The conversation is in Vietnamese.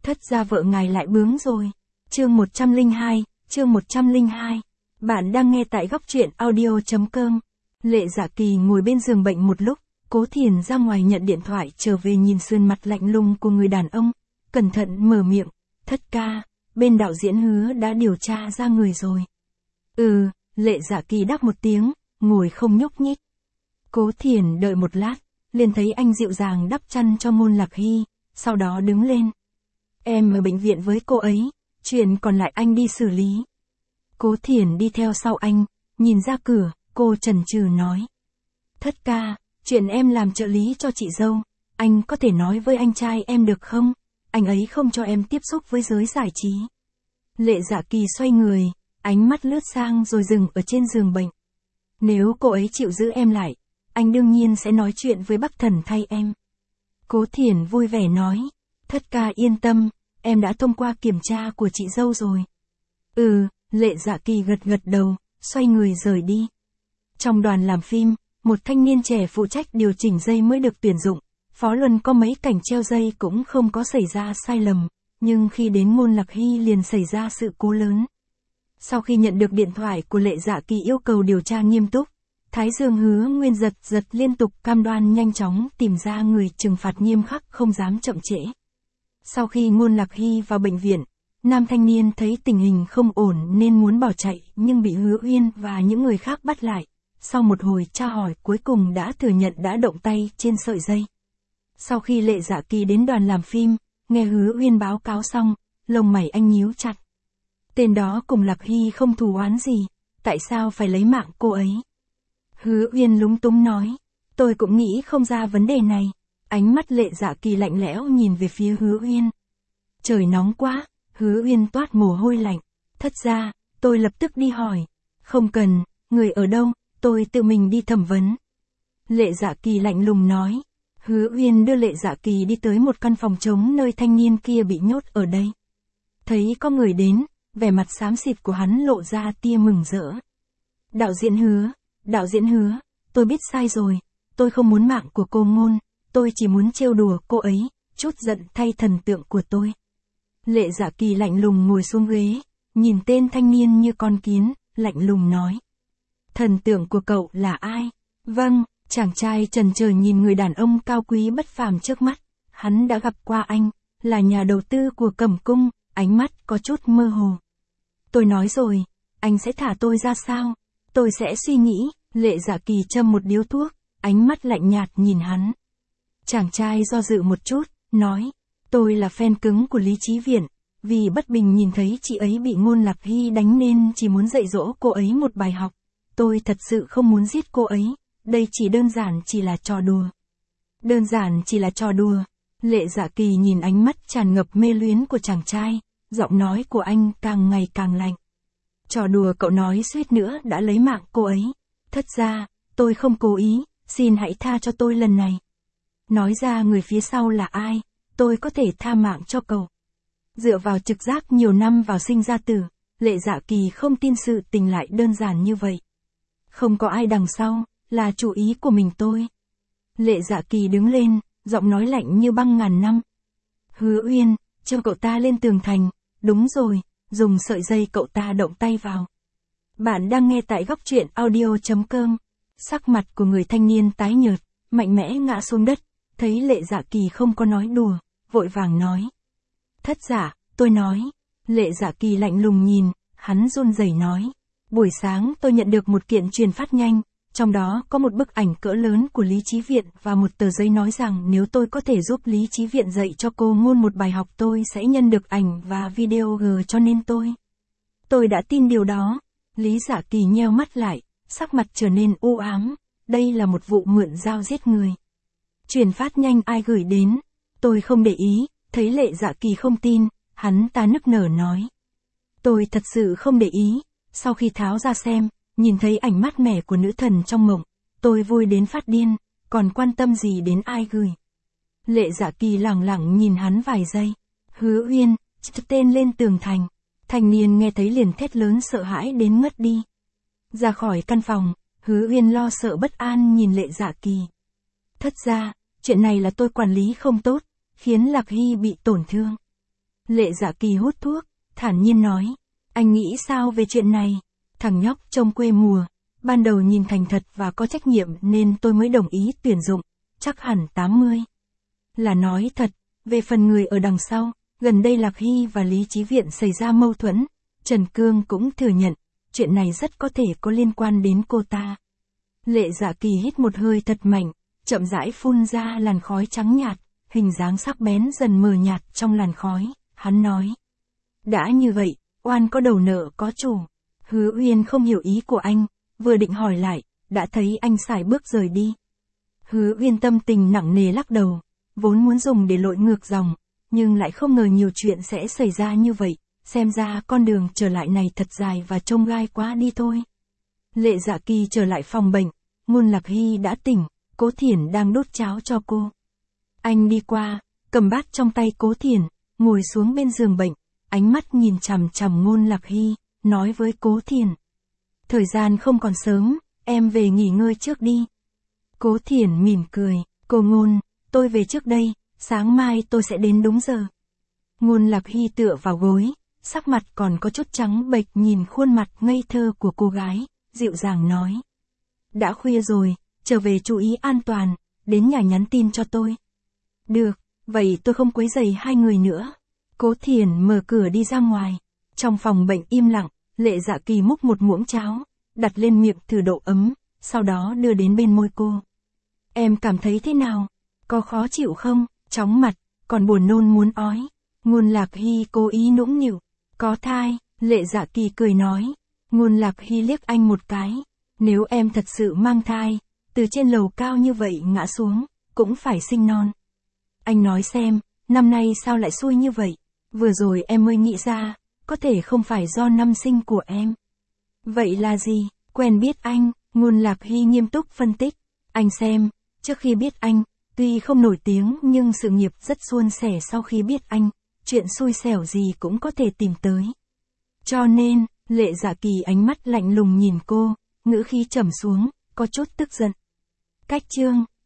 Thất gia vợ ngài lại bướng rồi. Chương 102. Bạn đang nghe tại góc truyện audio.com. Lệ Dạ Kỳ ngồi bên giường bệnh một lúc, Cố Thiền ra ngoài nhận điện thoại trở về nhìn sườn mặt lạnh lùng của người đàn ông, cẩn thận mở miệng, thất ca, bên đạo diễn Hứa đã điều tra ra người rồi. Lệ Dạ Kỳ đáp một tiếng, ngồi không nhúc nhích. Cố Thiền đợi một lát, liền thấy anh dịu dàng đắp chăn cho Ngôn Lạc Hy, sau đó đứng lên. Em ở bệnh viện với cô ấy, chuyện còn lại anh đi xử lý. Cố Thiền đi theo sau anh, nhìn ra cửa, cô chần chừ nói. Thất ca, chuyện em làm trợ lý cho chị dâu, anh có thể nói với anh trai em được không? Anh ấy không cho em tiếp xúc với giới giải trí. Lệ Dạ Kỳ xoay người, ánh mắt lướt sang rồi dừng ở trên giường bệnh. Nếu cô ấy chịu giữ em lại, anh đương nhiên sẽ nói chuyện với Bắc Thần thay em. Cố Thiền vui vẻ nói, thất ca yên tâm, em đã thông qua kiểm tra của chị dâu rồi. Lệ Dạ Kỳ gật đầu, xoay người rời đi. Trong đoàn làm phim, một thanh niên trẻ phụ trách điều chỉnh dây mới được tuyển dụng. Phó Luân có mấy cảnh treo dây cũng không có xảy ra sai lầm, nhưng khi đến Ngôn Lạc Hy liền xảy ra sự cố lớn. Sau khi nhận được điện thoại của Lệ Dạ Kỳ yêu cầu điều tra nghiêm túc, Thái Dương Hứa Nguyên giật liên tục cam đoan nhanh chóng tìm ra người trừng phạt nghiêm khắc không dám chậm trễ. Sau khi Ngôn Lạc Hy vào bệnh viện, nam thanh niên thấy tình hình không ổn nên muốn bỏ chạy nhưng bị Hứa Uyên và những người khác bắt lại. Sau một hồi tra hỏi cuối cùng đã thừa nhận đã động tay trên sợi dây. Sau khi Lệ Dạ Kỳ đến đoàn làm phim, nghe Hứa Uyên báo cáo xong, lông mày anh nhíu chặt. Tên đó cùng Lạc Hy không thù oán gì, tại sao phải lấy mạng cô ấy? Hứa Uyên lúng túng nói, tôi cũng nghĩ không ra vấn đề này. Ánh mắt Lệ Dạ Kỳ lạnh lẽo nhìn về phía Hứa Uyên. Trời nóng quá, Hứa Uyên toát mồ hôi lạnh. Thất ra, tôi lập tức đi hỏi. Không cần, người ở đâu, tôi tự mình đi thẩm vấn. Lệ Dạ Kỳ lạnh lùng nói. Hứa Uyên đưa Lệ Dạ Kỳ đi tới một căn phòng trống nơi thanh niên kia bị nhốt ở đây. Thấy có người đến, vẻ mặt xám xịt của hắn lộ ra tia mừng rỡ. Đạo diễn Hứa, tôi biết sai rồi, tôi không muốn mạng của cô Ngôn, tôi chỉ muốn trêu đùa cô ấy, chút giận thay thần tượng của tôi. Lệ Dạ Kỳ lạnh lùng ngồi xuống ghế, nhìn tên thanh niên như con kiến, lạnh lùng nói. Thần tượng của cậu là ai? Vâng, chàng trai chần chờ nhìn người đàn ông cao quý bất phàm trước mắt, hắn đã gặp qua anh, là nhà đầu tư của Cẩm Cung, ánh mắt có chút mơ hồ. Tôi nói rồi, anh sẽ thả tôi ra sao? Tôi sẽ suy nghĩ. Lệ Dạ Kỳ châm một điếu thuốc, ánh mắt lạnh nhạt nhìn hắn. Chàng trai do dự một chút, nói, tôi là fan cứng của Lý Chí Viễn, vì bất bình nhìn thấy chị ấy bị Ngôn Lạc Hy đánh nên chỉ muốn dạy dỗ cô ấy một bài học. Tôi thật sự không muốn giết cô ấy, đây đơn giản chỉ là trò đùa. Lệ Dạ Kỳ nhìn ánh mắt tràn ngập mê luyến của chàng trai, giọng nói của anh càng ngày càng lạnh. Trò đùa cậu nói suýt nữa đã lấy mạng cô ấy. Thất ra, tôi không cố ý, xin hãy tha cho tôi lần này. Nói ra người phía sau là ai, tôi có thể tha mạng cho cậu. Dựa vào trực giác nhiều năm vào sinh ra tử, Lệ Dạ Kỳ không tin sự tình lại đơn giản như vậy. Không có ai đằng sau, là chủ ý của mình tôi. Lệ Dạ Kỳ đứng lên, giọng nói lạnh như băng ngàn năm. Hứa Uyên, cho cậu ta lên tường thành, đúng rồi, dùng sợi dây cậu ta động tay vào. Bạn đang nghe tại góc truyện audio.com. Sắc mặt của người thanh niên tái nhợt, mạnh mẽ ngã xuống đất, thấy Lệ Dạ Kỳ không có nói đùa, vội vàng nói. Thất giả, tôi nói. Lệ Dạ Kỳ lạnh lùng nhìn, hắn run rẩy nói. Buổi sáng tôi nhận được một kiện truyền phát nhanh, trong đó có một bức ảnh cỡ lớn của Lý Chí Viễn và một tờ giấy nói rằng nếu tôi có thể giúp Lý Chí Viễn dạy cho cô Ngôn một bài học tôi sẽ nhận được ảnh và video cho nên tôi đã tin điều đó. Lý Dạ Kỳ nheo mắt lại, sắc mặt trở nên u ám, đây là một vụ mượn dao giết người. Truyền phát nhanh ai gửi đến? Tôi không để ý, thấy Lệ Dạ Kỳ không tin, hắn ta nức nở nói. Tôi thật sự không để ý, sau khi tháo ra xem, nhìn thấy ảnh mát mẻ của nữ thần trong mộng, tôi vui đến phát điên, còn quan tâm gì đến ai gửi. Lệ Dạ Kỳ lẳng lặng nhìn hắn vài giây. Hứa Uyên, tên lên tường thành. Thanh niên nghe thấy liền thét lớn sợ hãi đến ngất đi. Ra khỏi căn phòng, Hứa Uyên lo sợ bất an nhìn Lệ Dạ Kỳ. Thất ra, chuyện này là tôi quản lý không tốt, khiến Lạc Hy bị tổn thương. Lệ Dạ Kỳ hút thuốc, thản nhiên nói. Anh nghĩ sao về chuyện này? Thằng nhóc trông quê mùa, ban đầu nhìn thành thật và có trách nhiệm nên tôi mới đồng ý tuyển dụng, chắc hẳn 80. Là nói thật, về phần người ở đằng sau, gần đây Lạc Hy và Lý Chí Viện xảy ra mâu thuẫn, Trần Cương cũng thừa nhận, chuyện này rất có thể có liên quan đến cô ta. Lệ Dạ Kỳ hít một hơi thật mạnh, chậm rãi phun ra làn khói trắng nhạt, hình dáng sắc bén dần mờ nhạt trong làn khói, hắn nói. Đã như vậy, oan có đầu nợ có chủ. Hứa Uyên không hiểu ý của anh, vừa định hỏi lại, đã thấy anh sải bước rời đi. Hứa Uyên tâm tình nặng nề lắc đầu, vốn muốn dùng để lội ngược dòng, nhưng lại không ngờ nhiều chuyện sẽ xảy ra như vậy, xem ra con đường trở lại này thật dài và trông gai quá đi thôi. Lệ Dạ Kỳ trở lại phòng bệnh, Ngôn Lạc Hy đã tỉnh, Cố Thiển đang đốt cháo cho cô. Anh đi qua, cầm bát trong tay Cố Thiển, ngồi xuống bên giường bệnh, ánh mắt nhìn chằm chằm Ngôn Lạc Hy, nói với Cố Thiển. Thời gian không còn sớm, em về nghỉ ngơi trước đi. Cố Thiển mỉm cười, cô Ngôn, tôi về trước đây, sáng mai tôi sẽ đến đúng giờ. Ngôn Lạc Hy tựa vào gối, sắc mặt còn có chút trắng bệch nhìn khuôn mặt ngây thơ của cô gái, dịu dàng nói. Đã khuya rồi, trở về chú ý an toàn, đến nhà nhắn tin cho tôi. Được, vậy tôi không quấy rầy hai người nữa. Cố Thiển mở cửa đi ra ngoài. Trong phòng bệnh im lặng, Lệ Dạ Kỳ múc một muỗng cháo, đặt lên miệng thử độ ấm, sau đó đưa đến bên môi cô. Em cảm thấy thế nào? Có khó chịu không? Chóng mặt, còn buồn nôn muốn ói. Ngôn Lạc Hy cố ý nũng nịu. Có thai, Lệ Dạ Kỳ cười nói. Ngôn Lạc Hy liếc anh một cái. Nếu em thật sự mang thai, từ trên lầu cao như vậy ngã xuống, cũng phải sinh non. Anh nói xem, năm nay sao lại xui như vậy? Vừa rồi em mới nghĩ ra, có thể không phải do năm sinh của em. Vậy là gì? Quen biết anh, Ngôn Lạc Hy nghiêm túc phân tích. Anh xem, trước khi biết anh, tuy không nổi tiếng nhưng sự nghiệp rất suôn sẻ sau khi biết anh, chuyện xui xẻo gì cũng có thể tìm tới. Cho nên, Lệ Dạ Kỳ ánh mắt lạnh lùng nhìn cô, ngữ khí trầm xuống, có chút tức giận. Cách chương